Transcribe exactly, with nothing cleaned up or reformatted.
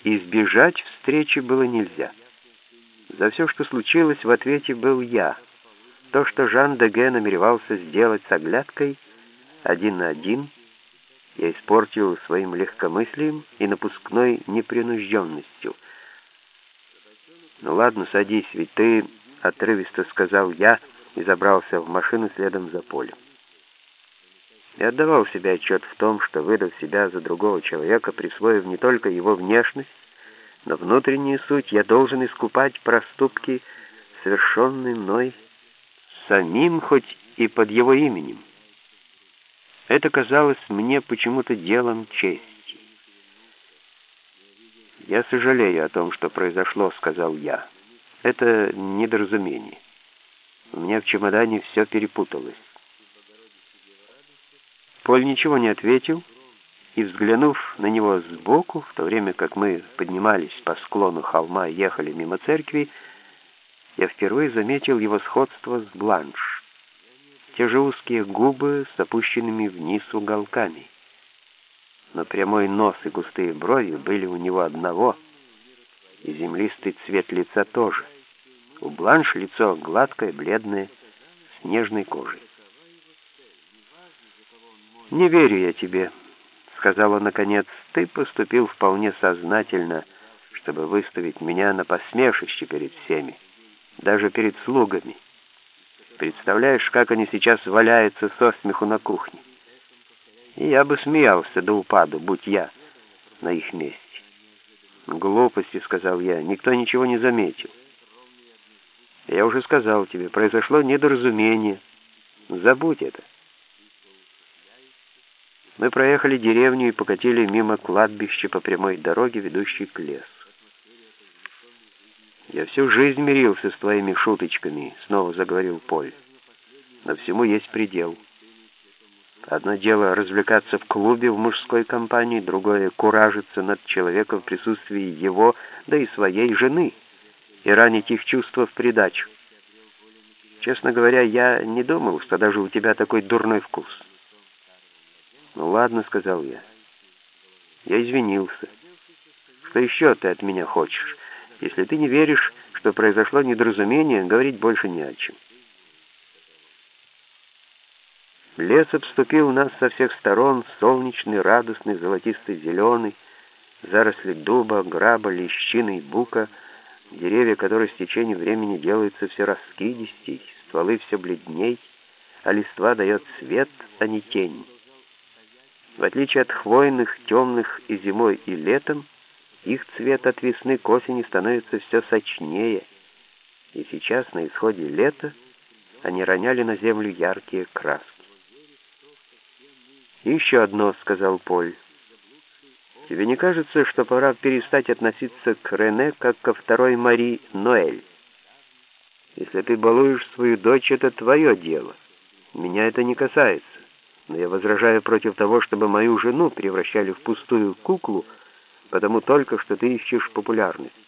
Избежать встречи было нельзя. За все, что случилось, в ответе был я. То, что Жан Деге намеревался сделать с оглядкой один на один, я испортил своим легкомыслием и напускной непринужденностью. «Ну ладно, садись, ведь ты...» — отрывисто сказал я и забрался в машину следом за Полем. Я отдавал себе отчет в том, что, выдав себя за другого человека, присвоив не только его внешность, но внутреннюю суть, я должен искупать проступки, совершенные мной самим, хоть и под его именем. Это казалось мне почему-то делом чести. «Я сожалею о том, что произошло», — сказал я. «Это недоразумение. У меня в чемодане все перепуталось». Поль ничего не ответил, и, взглянув на него сбоку, в то время как мы поднимались по склону холма и ехали мимо церкви, я впервые заметил его сходство с Бланш. Те же узкие губы с опущенными вниз уголками. Но прямой нос и густые брови были у него одного, и землистый цвет лица тоже. У Бланш лицо гладкое, бледное, с нежной кожей. «Не верю я тебе», — сказала наконец. «Ты поступил вполне сознательно, чтобы выставить меня на посмешище перед всеми, даже перед слугами. Представляешь, как они сейчас валяются со смеху на кухне. И я бы смеялся до упаду, будь я на их месте». «Глупости», — сказал я, — «никто ничего не заметил». «Я уже сказал тебе, произошло недоразумение. Забудь это». Мы проехали деревню и покатили мимо кладбища по прямой дороге, ведущей к лесу. «Я всю жизнь мирился с твоими шуточками», — снова заговорил Поль. «Но всему есть предел. Одно дело развлекаться в клубе в мужской компании, другое — куражиться над человеком в присутствии его, да и своей жены, и ранить их чувства в придачу. Честно говоря, я не думал, что даже у тебя такой дурной вкус». «Ну ладно», — сказал я. Я извинился. «Что еще ты от меня хочешь? Если ты не веришь, что произошло недоразумение, говорить больше не о чем». Лес обступил нас со всех сторон, солнечный, радостный, золотисто-зеленый, заросли дуба, граба, лещины и бука, деревья, которые с течением времени делаются все раскидистей, стволы все бледней, а листва дает свет, а не тень. В отличие от хвойных, темных и зимой, и летом, их цвет от весны к осени становится все сочнее, и сейчас, на исходе лета, они роняли на землю яркие краски. «И еще одно», — сказал Поль. «Тебе не кажется, что пора перестать относиться к Рене как ко второй Мари Ноэль? Если ты балуешь свою дочь, это твое дело. Меня это не касается. Но я возражаю против того, чтобы мою жену превращали в пустую куклу, потому только что ты ищешь популярность.